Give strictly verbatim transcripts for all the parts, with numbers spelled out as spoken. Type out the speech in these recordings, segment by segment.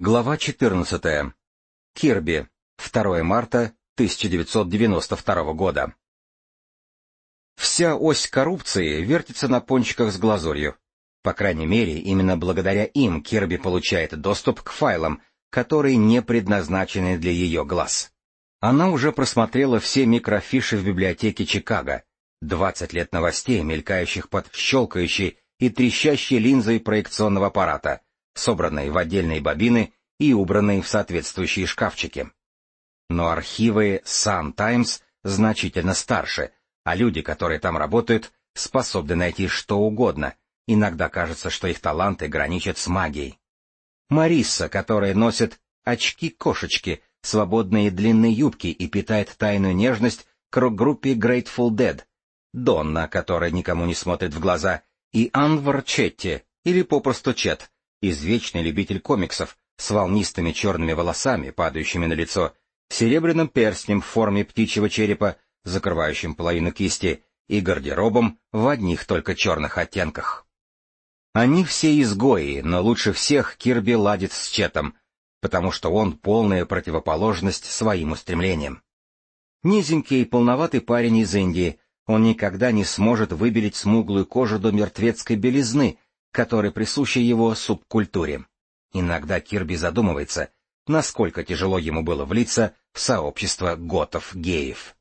Глава четырнадцатая. Кирби. второе марта тысяча девятьсот девяносто второго года. Вся ось коррупции вертится на пончиках с глазурью. По крайней мере, именно благодаря им Кирби получает доступ к файлам, которые не предназначены для ее глаз. Она уже просмотрела все микрофиши в библиотеке Чикаго, двадцать лет новостей, мелькающих под щелкающей и трещащей линзой проекционного аппарата, собранные в отдельные бобины и убранные в соответствующие шкафчики. Но архивы Sun Times значительно старше, а люди, которые там работают, способны найти что угодно. Иногда кажется, что их таланты граничат с магией. Мариса, которая носит очки-кошечки, свободные длинные юбки и питает тайную нежность к рок-группе Grateful Dead. Донна, которая никому не смотрит в глаза, и Анвар Четти, или попросту Чет, извечный любитель комиксов, с волнистыми черными волосами, падающими на лицо, серебряным перстнем в форме птичьего черепа, закрывающим половину кисти, и гардеробом в одних только черных оттенках. Они все изгои, но лучше всех Кирби ладит с Четом, потому что он полная противоположность своим устремлениям. Низенький и полноватый парень из Индии, он никогда не сможет выбелить смуглую кожу до мертвецкой белизны, которая присуща его субкультуре. Иногда Кирби задумывается, насколько тяжело ему было влиться в сообщество готов-геев.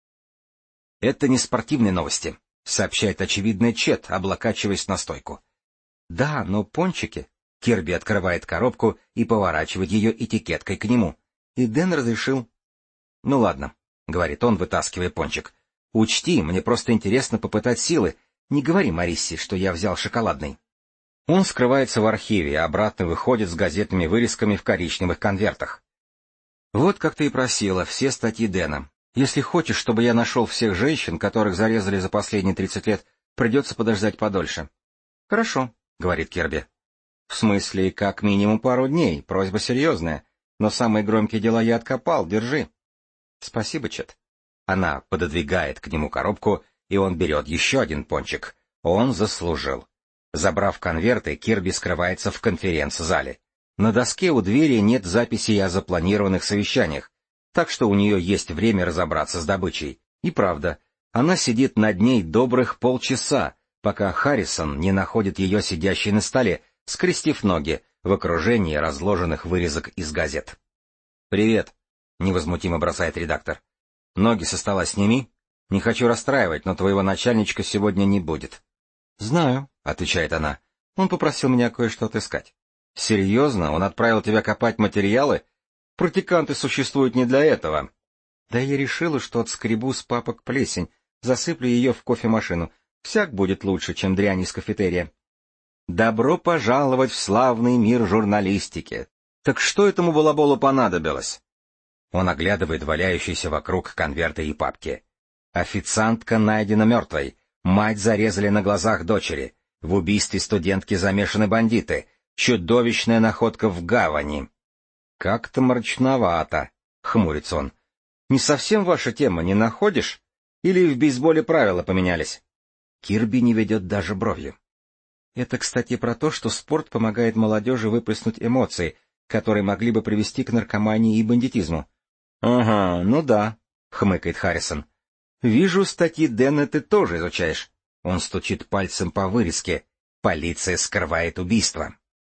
«Это не спортивные новости», — сообщает очевидный Чет, облокачиваясь на стойку. «Да, но пончики...» Кирби открывает коробку и поворачивает ее этикеткой к нему. И Дэн разрешил. «Ну ладно», — говорит он, вытаскивая пончик. «Учти, мне просто интересно попытать силы. Не говори Мариссе, что я взял шоколадный». Он скрывается в архиве, а обратно выходит с газетными вырезками в коричневых конвертах. «Вот как ты и просила, все статьи Дэна. Если хочешь, чтобы я нашел всех женщин, которых зарезали за последние тридцать лет, придется подождать подольше». «Хорошо», — говорит Кирби. «В смысле, как минимум пару дней, просьба серьезная. Но самые громкие дела я откопал, держи». «Спасибо, Чет». Она пододвигает к нему коробку, и он берет еще один пончик. Он заслужил. Забрав конверты, Кирби скрывается в конференц-зале. На доске у двери нет записей о запланированных совещаниях, так что у нее есть время разобраться с добычей. И правда, она сидит над ней добрых полчаса, пока Харрисон не находит ее сидящей на столе, скрестив ноги, в окружении разложенных вырезок из газет. «Привет», — невозмутимо бросает редактор. «Ноги со стола сними. Не хочу расстраивать, но твоего начальничка сегодня не будет». «Знаю», — отвечает она. «Он попросил меня кое-что отыскать». «Серьезно? Он отправил тебя копать материалы? Практиканты существуют не для этого». «Да я решила, что отскребу с папок плесень, засыплю ее в кофемашину. Всяк будет лучше, чем дрянь из кафетерия». «Добро пожаловать в славный мир журналистики. Так что этому балаболу понадобилось?» Он оглядывает валяющиеся вокруг конверты и папки. «Официантка найдена мертвой. Мать зарезали на глазах дочери. В убийстве студентки замешаны бандиты. Чудовищная находка в гавани». «Как-то мрачновато», — хмурится он. «Не совсем ваша тема, не находишь? Или в бейсболе правила поменялись?» Кирби не ведет даже бровью. «Это, кстати, про то, что спорт помогает молодежи выплеснуть эмоции, которые могли бы привести к наркомании и бандитизму». «Ага, ну да», — хмыкает Харрисон. «Вижу, статьи Дэна ты тоже изучаешь». Он стучит пальцем по вырезке. «Полиция скрывает убийство».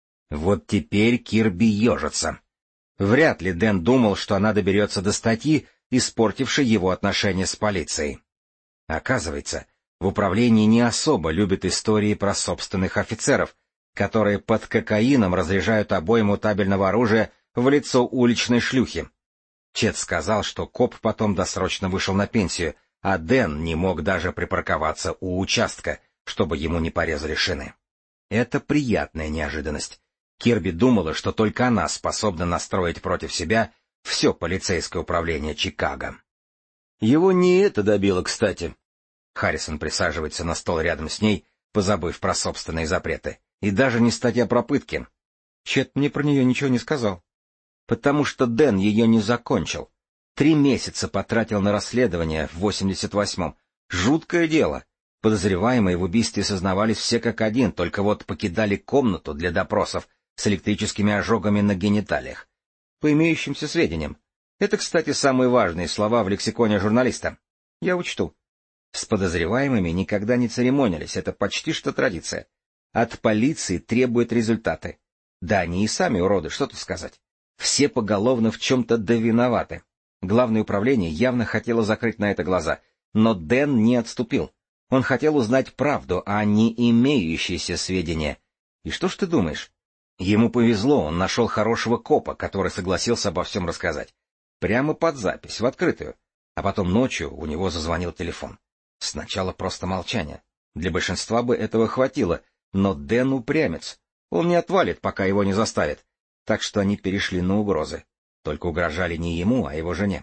Вот теперь Кирби ежится. Вряд ли Дэн думал, что она доберется до статьи, испортившей его отношения с полицией. Оказывается, в управлении не особо любят истории про собственных офицеров, которые под кокаином разряжают обойму табельного оружия в лицо уличной шлюхи. Чет сказал, что коп потом досрочно вышел на пенсию, а Дэн не мог даже припарковаться у участка, чтобы ему не порезали шины. Это приятная неожиданность. Кирби думала, что только она способна настроить против себя все полицейское управление Чикаго. Его не это добило, кстати. Харрисон присаживается на стол рядом с ней, позабыв про собственные запреты. И даже не статья про пытки. Чет мне про нее ничего не сказал. Потому что Дэн ее не закончил. Три месяца потратил на расследование в восемьдесят восьмом. Жуткое дело. Подозреваемые в убийстве сознавались все как один, только вот покидали комнату для допросов с электрическими ожогами на гениталиях. По имеющимся сведениям. Это, кстати, самые важные слова в лексиконе журналиста. Я учту. С подозреваемыми никогда не церемонились, это почти что традиция. От полиции требуют результаты. Да они и сами уроды, что тут сказать. Все поголовно в чем-то довиноваты. Главное управление явно хотело закрыть на это глаза, но Дэн не отступил. Он хотел узнать правду, а не имеющиеся сведения. И что ж ты думаешь? Ему повезло, он нашел хорошего копа, который согласился обо всем рассказать. Прямо под запись, в открытую. А потом ночью у него зазвонил телефон. Сначала просто молчание. Для большинства бы этого хватило, но Дэн упрямец. Он не отвалит, пока его не заставит. Так что они перешли на угрозы. Только угрожали не ему, а его жене.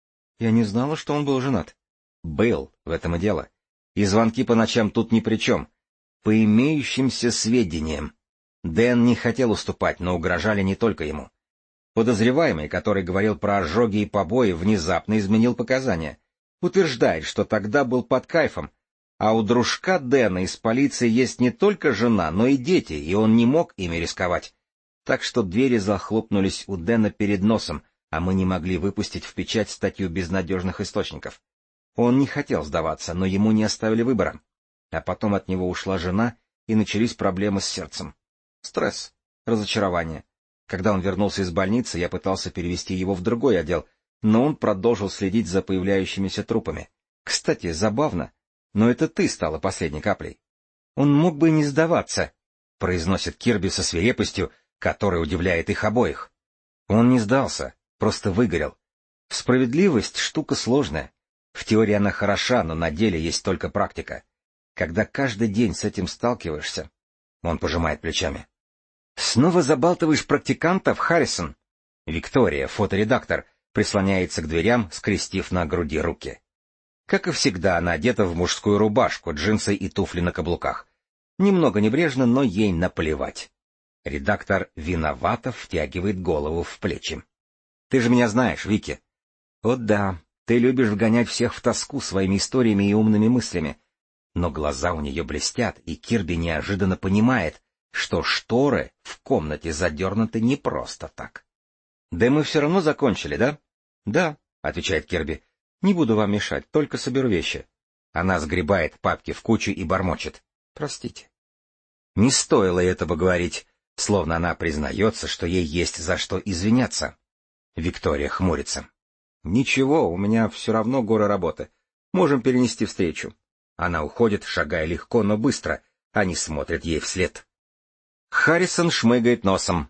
Я не знала, что он был женат. Был, в этом и дело. И звонки по ночам тут ни при чем. По имеющимся сведениям. Дэн не хотел уступать, но угрожали не только ему. Подозреваемый, который говорил про ожоги и побои, внезапно изменил показания. Утверждает, что тогда был под кайфом. А у дружка Дэна из полиции есть не только жена, но и дети, и он не мог ими рисковать. Так что двери захлопнулись у Дэна перед носом, а мы не могли выпустить в печать статью безнадежных источников. Он не хотел сдаваться, но ему не оставили выбора. А потом от него ушла жена, и начались проблемы с сердцем. Стресс, разочарование. Когда он вернулся из больницы, я пытался перевести его в другой отдел, но он продолжил следить за появляющимися трупами. Кстати, забавно, но это ты стала последней каплей. Он мог бы не сдаваться, произносит Кирби со свирепостью, которая удивляет их обоих. Он не сдался, просто выгорел. Справедливость — штука сложная. В теории она хороша, но на деле есть только практика. Когда каждый день с этим сталкиваешься... Он пожимает плечами. «Снова забалтываешь практикантов, Харрисон?» Виктория, фоторедактор, прислоняется к дверям, скрестив на груди руки. Как и всегда, она одета в мужскую рубашку, джинсы и туфли на каблуках. Немного небрежно, но ей наплевать. Редактор виновато втягивает голову в плечи. «Ты же меня знаешь, Вики». «О да, ты любишь вгонять всех в тоску своими историями и умными мыслями». Но глаза у нее блестят, и Кирби неожиданно понимает, что шторы в комнате задернуты не просто так. «Да мы все равно закончили, да?» «Да», — отвечает Кирби. «Не буду вам мешать, только соберу вещи». Она сгребает папки в кучу и бормочет. «Простите». Не стоило этого говорить, словно она признается, что ей есть за что извиняться. Виктория хмурится. «Ничего, у меня все равно гора работы. Можем перенести встречу». Она уходит, шагая легко, но быстро. Они смотрят ей вслед. Харрисон шмыгает носом.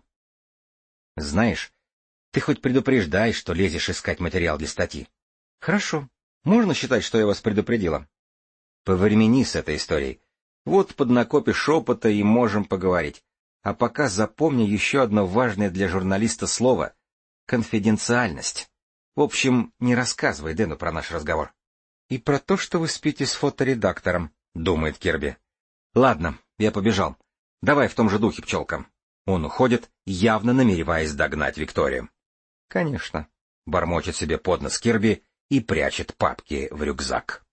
«Знаешь, ты хоть предупреждай, что лезешь искать материал для статьи». «Хорошо. Можно считать, что я вас предупредила?» «Повремени с этой историей. Вот поднакопишь опыта и можем поговорить. А пока запомни еще одно важное для журналиста слово — конфиденциальность. В общем, не рассказывай Дэну про наш разговор». «И про то, что вы спите с фоторедактором», — думает Кирби. «Ладно, я побежал. Давай в том же духе, пчелка». Он уходит, явно намереваясь догнать Викторию. «Конечно», — бормочет себе под нос Кирби и прячет папки в рюкзак.